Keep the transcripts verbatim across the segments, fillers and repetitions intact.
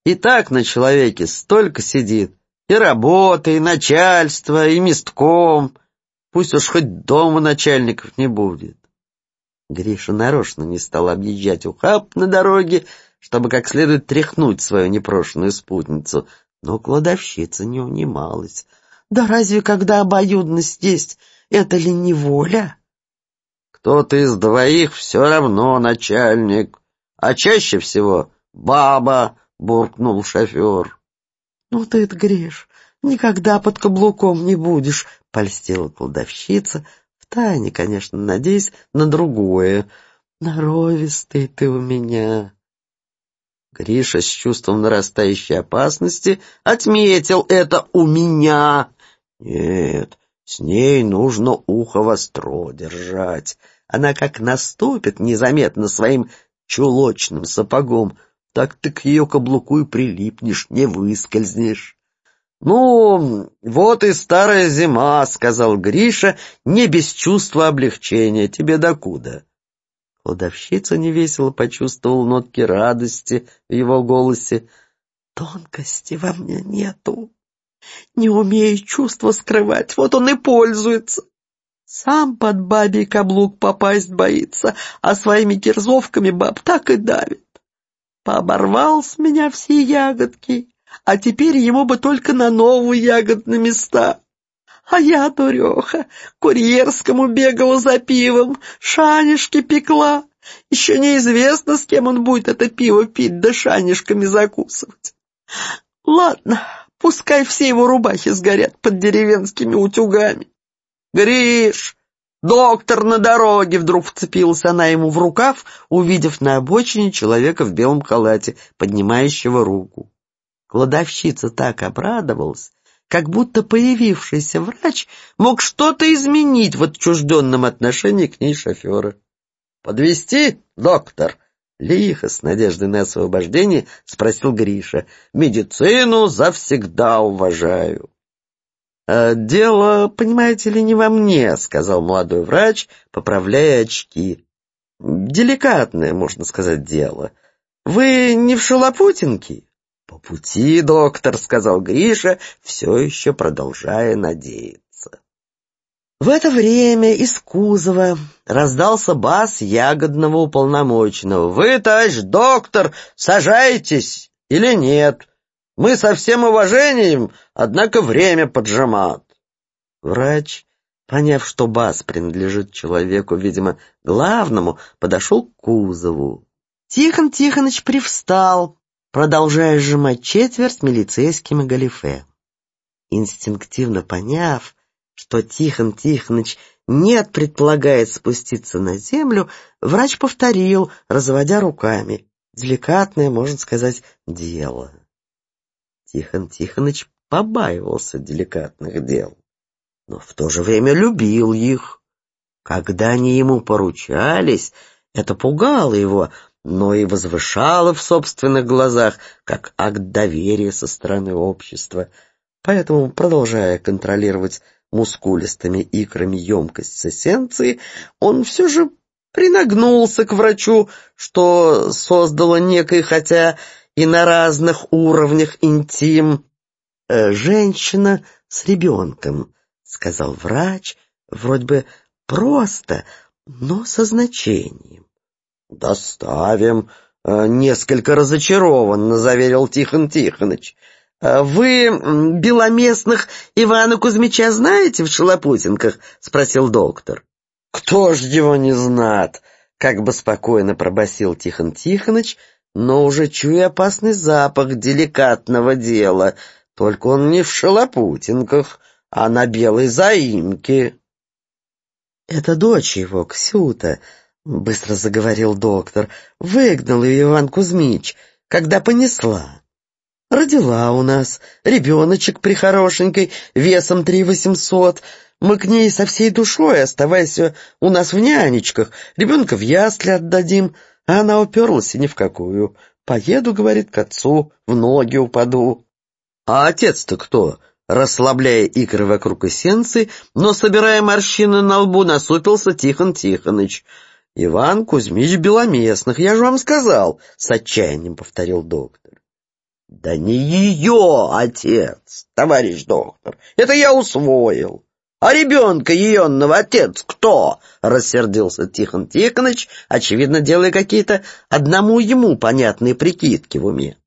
И так на человеке столько сидит. И работа, и начальство, и местком. Пусть уж хоть дома начальников не будет. Гриша нарочно не стал объезжать ухаб на дороге, чтобы как следует тряхнуть свою непрошенную спутницу, но кладовщица не унималась. Да разве когда обоюдность есть, это ли не воля? Кто-то из двоих все равно начальник, а чаще всего баба, буркнул шофер. Ну ты-то, Гриш, никогда под каблуком не будешь, польстила кладовщица, втайне, конечно, надеясь на другое. Норовистый ты у меня. Гриша с чувством нарастающей опасности отметил это «у меня». Нет, с ней нужно ухо востро держать. Она как наступит незаметно своим чулочным сапогом, так ты к ее каблуку и прилипнешь, не выскользнешь. «Ну, вот и старая зима», — сказал Гриша, не без чувства облегчения. «Тебе докуда?» Кладовщица невесело почувствовала нотки радости в его голосе. «Тонкости во мне нету. Не умею чувства скрывать, вот он и пользуется. Сам под бабий каблук попасть боится, а своими кирзовками баб так и давит. Пооборвал с меня все ягодки, а теперь ему бы только на новые ягодные места. А я, дуреха, курьерскому бегала за пивом, шанишки пекла. Еще неизвестно, с кем он будет это пиво пить да шанишками закусывать. Ладно, пускай все его рубахи сгорят под деревенскими утюгами. Гриш, доктор на дороге!» Вдруг вцепилась она ему в рукав, увидев на обочине человека в белом халате, поднимающего руку. Кладовщица так обрадовалась, как будто появившийся врач мог что-то изменить в отчужденном отношении к ней шофера. «Подвезти, доктор?» — лихо, с надеждой на освобождение, спросил Гриша. «Медицину завсегда уважаю». «А дело, понимаете ли, не во мне», — сказал молодой врач, поправляя очки. «Деликатное, можно сказать, дело. Вы не в Шалопутинке?» «По пути, доктор», — сказал Гриша, все еще продолжая надеяться. В это время из кузова раздался бас ягодного уполномоченного. «Вы, товарищ доктор, сажаетесь или нет? Мы со всем уважением, однако время поджимает». Врач, поняв, что бас принадлежит человеку, видимо, главному, подошел к кузову. Тихон Тихоныч привстал, продолжая сжимать четверть милицейскими галифе. Инстинктивно поняв, что Тихон Тихоныч нет предполагает спуститься на землю, врач повторил, разводя руками. Деликатное, можно сказать, дело. Тихон Тихоныч побаивался деликатных дел, но в то же время любил их. Когда они ему поручались, это пугало его, но и возвышало в собственных глазах, как акт доверия со стороны общества. Поэтому, продолжая контролировать мускулистыми икрами емкость с эссенцией, он все же принагнулся к врачу, что создало некий, хотя и на разных уровнях, интим. «Э, «Женщина с ребенком», — сказал врач, вроде бы просто, но со значением. «Доставим», — несколько разочарованно заверил Тихон Тихоныч. «Вы беломестных Ивана Кузьмича знаете в Шалопутинках?» — спросил доктор. «Кто ж его не знает?» — как бы спокойно пробасил Тихон Тихоныч, но уже чуя опасный запах деликатного дела. Только он не в Шалопутинках, а на Белой Заимке. «Это дочь его, Ксюта», — быстро заговорил доктор. «Выгнал ее Иван Кузьмич, когда понесла. Родила у нас, ребеночек прихорошенькой, весом три восемьсот. Мы к ней со всей душой, оставаясь у нас в нянечках, ребенка в ясли отдадим, а она уперлась и ни в какую. Поеду, говорит, к отцу, в ноги упаду». «А отец-то кто?» Расслабляя икры вокруг эссенции, но собирая морщины на лбу, насупился Тихон Тихоныч. «Иван Кузьмич Беломестных, я же вам сказал», — с отчаянием повторил доктор. Да не ее отец, товарищ доктор, это я усвоил. А ребенка еенного отец кто? Рассердился Тихон Тихоныч, очевидно делая какие-то одному ему понятные прикидки в уме.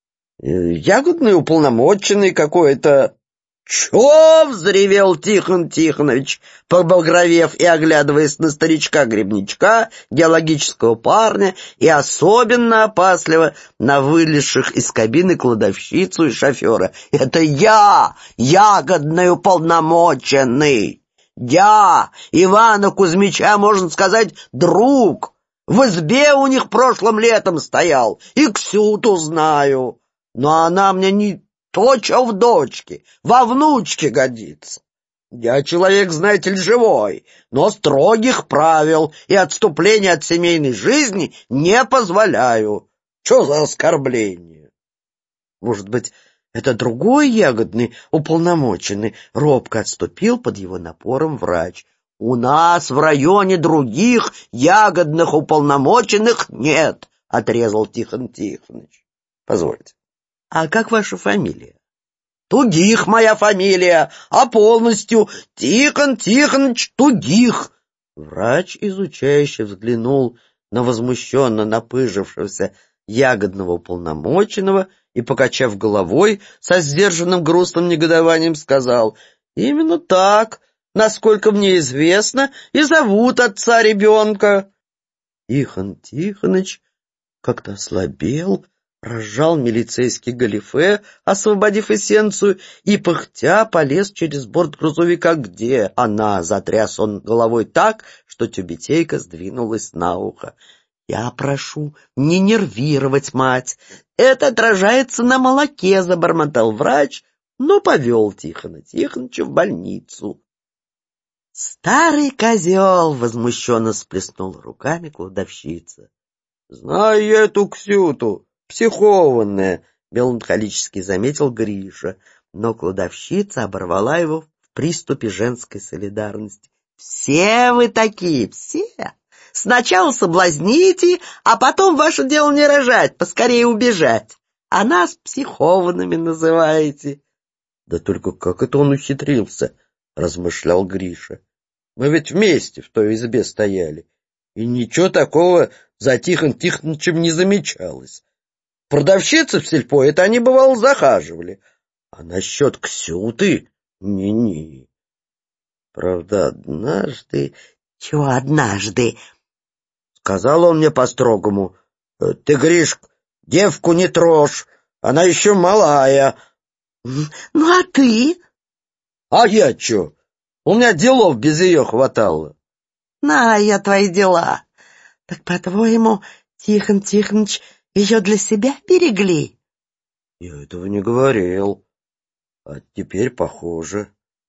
Ягодный уполномоченный какой-то. «Чё?» — взревел Тихон Тихонович, побагровев и оглядываясь на старичка-гребничка, геологического парня, и особенно опасливо на вылезших из кабины кладовщицу и шофера. «Это я, ягодный уполномоченный! Я, Ивана Кузьмича, можно сказать, друг! В избе у них прошлым летом стоял, и Ксюту знаю, но она мне не... точа в дочке, во внучке годится. Я человек, знаете ли, живой, но строгих правил и отступления от семейной жизни не позволяю. Что за оскорбление? Может быть, это другой ягодный уполномоченный? Робко отступил под его напором врач. У нас в районе других ягодных уполномоченных нет, отрезал Тихон Тихонович. Позвольте. А как ваша фамилия? Тугих моя фамилия, а полностью Тихон Тихонович Тугих. Врач изучающе взглянул на возмущенно напыжившегося ягодного уполномоченного и, покачав головой, со сдержанным грустным негодованием сказал: именно так, насколько мне известно, и зовут отца ребенка. Тихон Тихонович как-то ослабел, разжал милицейский галифе, освободив эссенцию, и, пыхтя, полез через борт грузовика. «Где она?» — затряс он головой так, что тюбетейка сдвинулась на ухо. «Я прошу не нервировать мать. Это отражается на молоке», — забормотал врач, но повел Тихона Тихоныча в больницу. «Старый козел!» — возмущенно сплеснула руками кладовщица. «Знаю я эту Ксюту. Психованная», — меланхолически заметил Гриша, но кладовщица оборвала его в приступе женской солидарности. «Все вы такие, все! Сначала соблазните, а потом ваше дело не рожать, поскорее убежать. А нас психованными называете». «Да только как это он ухитрился?» — размышлял Гриша. «Мы ведь вместе в той избе стояли, и ничего такого за Тихом Тихоновичем не замечалось. Продавщицы в сельпо это они, бывало, захаживали. А насчет Ксюты — не-не. Правда, однажды... Чего однажды? Сказал он мне по-строгому: ты, Гриш, девку не трожь, она еще малая. Ну, а ты? А я че? У меня делов без ее хватало. На я твои дела. Так, по-твоему, Тихон Тихоныч ее для себя берегли? Я этого не говорил. А теперь похоже.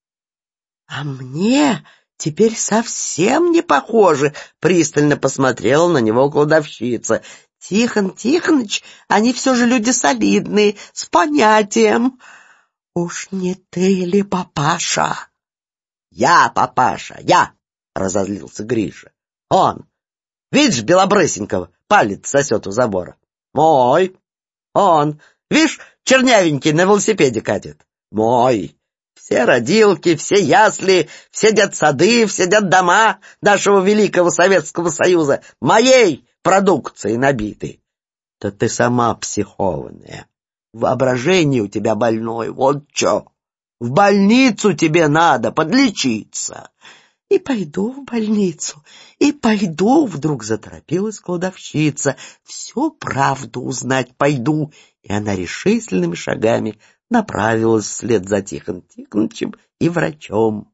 А мне теперь совсем не похоже, пристально посмотрела на него кладовщица. Тихон Тихоныч, они все же люди солидные, с понятием. Уж не ты ли папаша? Я папаша, я, разозлился Гриша. Он, видишь, белобрысенького, палец сосет у забора. Мой. Он, видишь, чернявенький на велосипеде катит. Мой. Все родилки, все ясли, все детсады, все детдома нашего великого Советского Союза моей продукцией набиты. Да ты сама психованная. Воображение у тебя больное, вот чё. В больницу тебе надо подлечиться. И пойду в больницу, и пойду, вдруг заторопилась кладовщица. Всю правду узнать пойду. И она решительными шагами направилась вслед за Тихоном Тихоновичем и врачом.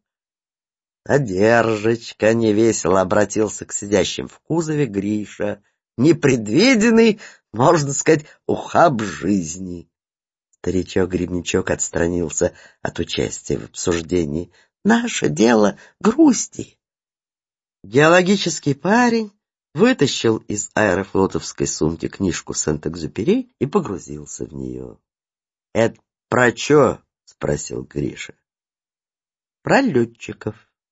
Задержечка, невесело обратился к сидящим в кузове Гриша. Непредвиденный, можно сказать, ухаб жизни. Старичок-гребничок отстранился от участия в обсуждении. Наше дело грусти. Геологический парень вытащил из аэрофлотовской сумки книжку Сент-Экзюпери и погрузился в нее. — Это про чё? — спросил Гриша. — Про летчиков.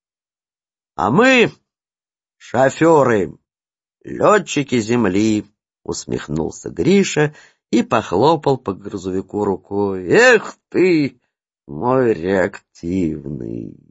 — А мы шоферы, летчики земли, — усмехнулся Гриша и похлопал по грузовику рукой. «Эх ты, мой реактивный!»